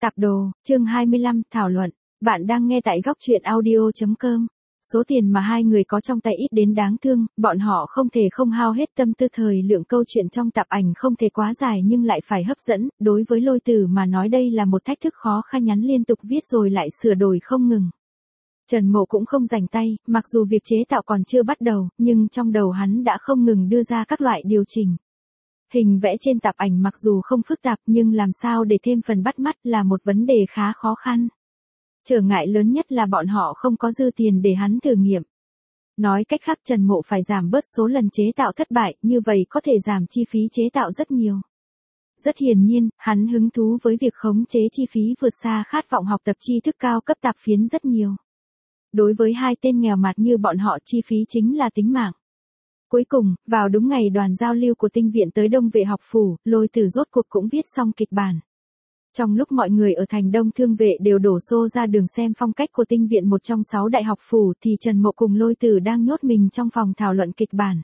Tạp đồ, chương 25, thảo luận. Bạn đang nghe tại góc truyện audio.com. Số tiền mà hai người có trong tay ít đến đáng thương, bọn họ không thể không hao hết tâm tư thời lượng câu chuyện trong tạp ảnh không thể quá dài nhưng lại phải hấp dẫn. Đối với Lôi Tử mà nói đây là một thách thức khó khăn, nhắn liên tục viết rồi lại sửa đổi không ngừng. Trần Mộ cũng không rảnh tay, mặc dù việc chế tạo còn chưa bắt đầu, nhưng trong đầu hắn đã không ngừng đưa ra các loại điều chỉnh. Hình vẽ trên tạp ảnh mặc dù không phức tạp nhưng làm sao để thêm phần bắt mắt là một vấn đề khá khó khăn. Trở ngại lớn nhất là bọn họ không có dư tiền để hắn thử nghiệm. Nói cách khác, Trần Mộ phải giảm bớt số lần chế tạo thất bại, như vậy có thể giảm chi phí chế tạo rất nhiều. Rất hiển nhiên, hắn hứng thú với việc khống chế chi phí vượt xa khát vọng học tập tri thức cao cấp tạp phiến rất nhiều. Đối với hai tên nghèo mạt như bọn họ, chi phí chính là tính mạng. Cuối cùng, vào đúng ngày đoàn giao lưu của tinh viện tới Đông Vệ học phủ, Lôi Tử rốt cuộc cũng viết xong kịch bản. Trong lúc mọi người ở thành Đông Thương Vệ đều đổ xô ra đường xem phong cách của tinh viện một trong 6 đại học phủ thì Trần Mộ cùng Lôi Tử đang nhốt mình trong phòng thảo luận kịch bản.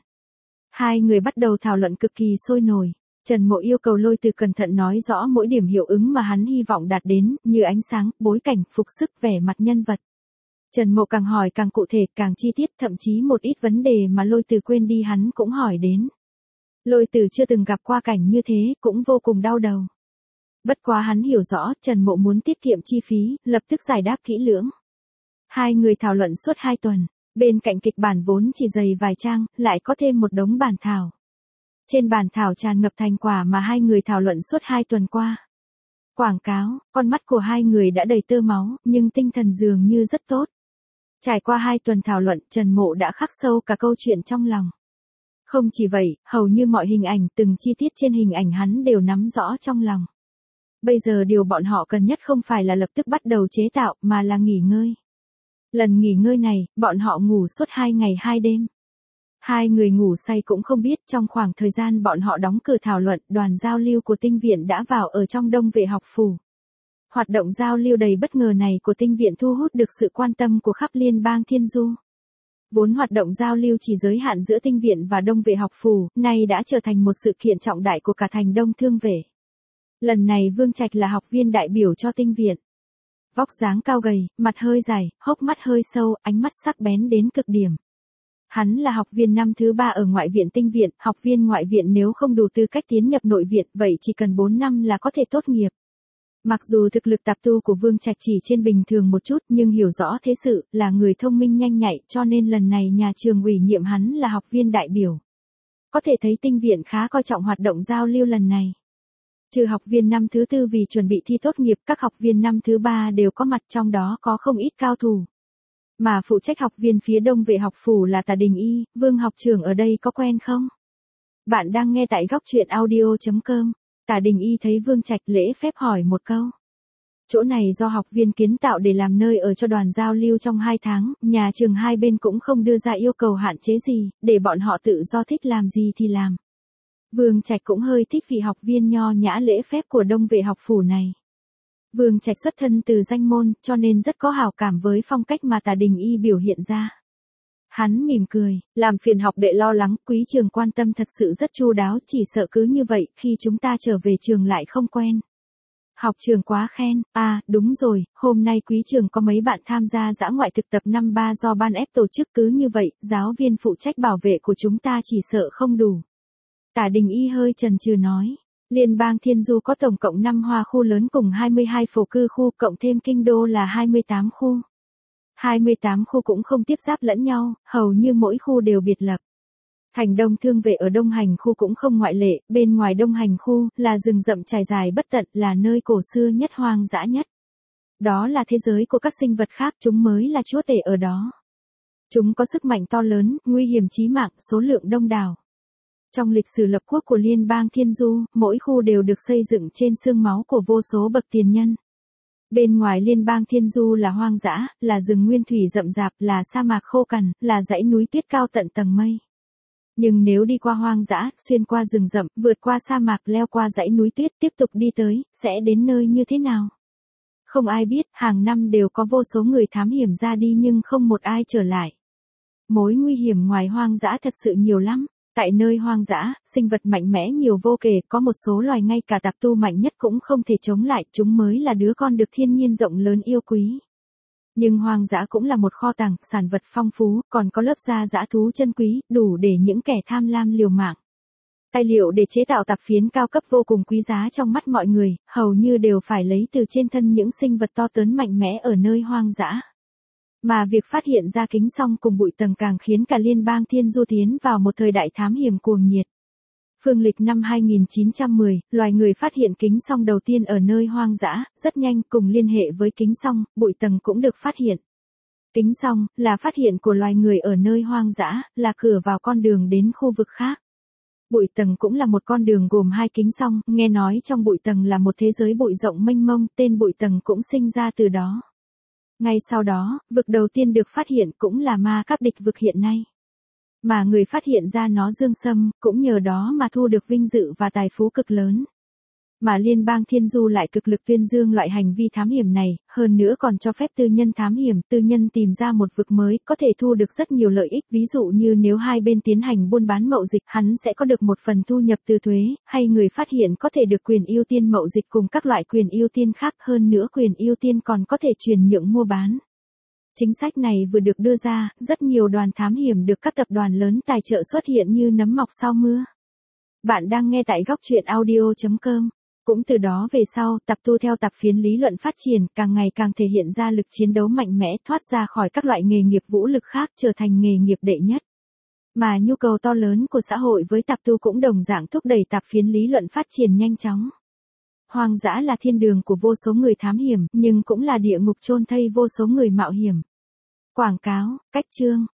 Hai người bắt đầu thảo luận cực kỳ sôi nổi. Trần Mộ yêu cầu Lôi Tử cẩn thận nói rõ mỗi điểm hiệu ứng mà hắn hy vọng đạt đến, như ánh sáng, bối cảnh, phục sức, vẻ mặt nhân vật. Trần Mộ càng hỏi càng cụ thể, càng chi tiết, thậm chí một ít vấn đề mà Lôi Tử quên đi hắn cũng hỏi đến. Lôi Tử chưa từng gặp qua cảnh như thế, cũng vô cùng đau đầu. Bất quá hắn hiểu rõ, Trần Mộ muốn tiết kiệm chi phí, lập tức giải đáp kỹ lưỡng. Hai người thảo luận suốt 2 tuần, bên cạnh kịch bản vốn chỉ dày vài trang, lại có thêm một đống bản thảo. Trên bản thảo tràn ngập thành quả mà hai người thảo luận suốt 2 tuần qua. Quảng cáo, con mắt của hai người đã đầy tơ máu, nhưng tinh thần dường như rất tốt. Trải qua 2 tuần thảo luận, Trần Mộ đã khắc sâu cả câu chuyện trong lòng. Không chỉ vậy, hầu như mọi hình ảnh, từng chi tiết trên hình ảnh hắn đều nắm rõ trong lòng. Bây giờ điều bọn họ cần nhất không phải là lập tức bắt đầu chế tạo, mà là nghỉ ngơi. Lần nghỉ ngơi này, bọn họ ngủ suốt 2 ngày 2 đêm. Hai người ngủ say cũng không biết, trong khoảng thời gian bọn họ đóng cửa thảo luận, đoàn giao lưu của tinh viện đã vào ở trong Đông Vệ học phủ. Hoạt động giao lưu đầy bất ngờ này của tinh viện thu hút được sự quan tâm của khắp liên bang Thiên Du. Vốn hoạt động giao lưu chỉ giới hạn giữa tinh viện và Đông Vệ học phủ, nay đã trở thành một sự kiện trọng đại của cả thành Đông Thương Vệ. Lần này Vương Trạch là học viên đại biểu cho tinh viện. Vóc dáng cao gầy, mặt hơi dài, hốc mắt hơi sâu, ánh mắt sắc bén đến cực điểm. Hắn là học viên năm thứ 3 ở ngoại viện tinh viện, học viên ngoại viện nếu không đủ tư cách tiến nhập nội viện, vậy chỉ cần 4 năm là có thể tốt nghiệp. Mặc dù thực lực tạp tu của Vương Trạch chỉ trên bình thường một chút nhưng hiểu rõ thế sự, là người thông minh nhanh nhạy cho nên lần này nhà trường ủy nhiệm hắn là học viên đại biểu. Có thể thấy tinh viện khá coi trọng hoạt động giao lưu lần này. Trừ học viên năm thứ 4 vì chuẩn bị thi tốt nghiệp, các học viên năm thứ 3 đều có mặt, trong đó có không ít cao thủ. Mà phụ trách học viên phía Đông Vệ học phủ là Tả Đình Y, Vương học trưởng ở đây có quen không? Bạn đang nghe tại góc truyện audio.com. Tả Đình Y thấy Vương Trạch lễ phép hỏi một câu. Chỗ này do học viên kiến tạo để làm nơi ở cho đoàn giao lưu trong 2 tháng, nhà trường hai bên cũng không đưa ra yêu cầu hạn chế gì, để bọn họ tự do thích làm gì thì làm. Vương Trạch cũng hơi thích vị học viên nho nhã lễ phép của Đông Vệ học phủ này. Vương Trạch xuất thân từ danh môn, cho nên rất có hảo cảm với phong cách mà Tả Đình Y biểu hiện ra. Hắn mỉm cười, làm phiền học đệ lo lắng, quý trường quan tâm thật sự rất chu đáo, chỉ sợ cứ như vậy, khi chúng ta trở về trường lại không quen. Học trường quá khen, đúng rồi, hôm nay quý trường có mấy bạn tham gia dã ngoại thực tập năm 3 do ban ép tổ chức, cứ như vậy, giáo viên phụ trách bảo vệ của chúng ta chỉ sợ không đủ. Tả Đình Y hơi chần chừ nói, liên bang Thiên Du có tổng cộng 5 hoa khu lớn cùng 22 phổ cư khu, cộng thêm kinh đô là 28 khu. 28 khu cũng không tiếp giáp lẫn nhau, hầu như mỗi khu đều biệt lập. Thành Đông Thương Vệ ở Đông Hành khu cũng không ngoại lệ, bên ngoài Đông Hành khu là rừng rậm trải dài bất tận, là nơi cổ xưa nhất, hoang dã nhất. Đó là thế giới của các sinh vật khác, chúng mới là chúa tể ở đó. Chúng có sức mạnh to lớn, nguy hiểm chí mạng, số lượng đông đảo. Trong lịch sử lập quốc của liên bang Thiên Du, mỗi khu đều được xây dựng trên xương máu của vô số bậc tiền nhân. Bên ngoài liên bang Thiên Du là hoang dã, là rừng nguyên thủy rậm rạp, là sa mạc khô cằn, là dãy núi tuyết cao tận tầng mây. Nhưng nếu đi qua hoang dã, xuyên qua rừng rậm, vượt qua sa mạc, leo qua dãy núi tuyết, tiếp tục đi tới, sẽ đến nơi như thế nào? Không ai biết, hàng năm đều có vô số người thám hiểm ra đi nhưng không một ai trở lại. Mối nguy hiểm ngoài hoang dã thật sự nhiều lắm. Tại nơi hoang dã, sinh vật mạnh mẽ nhiều vô kể, có một số loài ngay cả tạp tu mạnh nhất cũng không thể chống lại, chúng mới là đứa con được thiên nhiên rộng lớn yêu quý. Nhưng hoang dã cũng là một kho tàng, sản vật phong phú, còn có lớp da dã thú chân quý, đủ để những kẻ tham lam liều mạng. Tài liệu để chế tạo tạp phiến cao cấp vô cùng quý giá trong mắt mọi người, hầu như đều phải lấy từ trên thân những sinh vật to lớn mạnh mẽ ở nơi hoang dã. Mà việc phát hiện ra kính song cùng bụi tầng càng khiến cả liên bang Thiên Du tiến vào một thời đại thám hiểm cuồng nhiệt. Phương lịch năm 2910, loài người phát hiện kính song đầu tiên ở nơi hoang dã, rất nhanh cùng liên hệ với kính song, bụi tầng cũng được phát hiện. Kính song là phát hiện của loài người ở nơi hoang dã, là cửa vào con đường đến khu vực khác. Bụi tầng cũng là một con đường gồm hai kính song, nghe nói trong bụi tầng là một thế giới bụi rộng mênh mông, tên bụi tầng cũng sinh ra từ đó. Ngay sau đó, vực đầu tiên được phát hiện cũng là ma các địch vực hiện nay. Mà người phát hiện ra nó Dương Sâm, cũng nhờ đó mà thu được vinh dự và tài phú cực lớn. Mà liên bang Thiên Du lại cực lực tuyên dương loại hành vi thám hiểm này, hơn nữa còn cho phép tư nhân thám hiểm, tư nhân tìm ra một vực mới, có thể thu được rất nhiều lợi ích, ví dụ như nếu hai bên tiến hành buôn bán mậu dịch, hắn sẽ có được một phần thu nhập từ thuế, hay người phát hiện có thể được quyền ưu tiên mậu dịch cùng các loại quyền ưu tiên khác, hơn nữa quyền ưu tiên còn có thể chuyển nhượng mua bán. Chính sách này vừa được đưa ra, rất nhiều đoàn thám hiểm được các tập đoàn lớn tài trợ xuất hiện như nấm mọc sau mưa. Bạn đang nghe tại góc truyện audio.com. Cũng từ đó về sau, tạp tu theo tạp phiến lý luận phát triển, càng ngày càng thể hiện ra lực chiến đấu mạnh mẽ, thoát ra khỏi các loại nghề nghiệp vũ lực khác, trở thành nghề nghiệp đệ nhất. Mà nhu cầu to lớn của xã hội với tạp tu cũng đồng dạng thúc đẩy tạp phiến lý luận phát triển nhanh chóng. Hoang dã là thiên đường của vô số người thám hiểm, nhưng cũng là địa ngục chôn thây vô số người mạo hiểm. Quảng cáo, cách chương.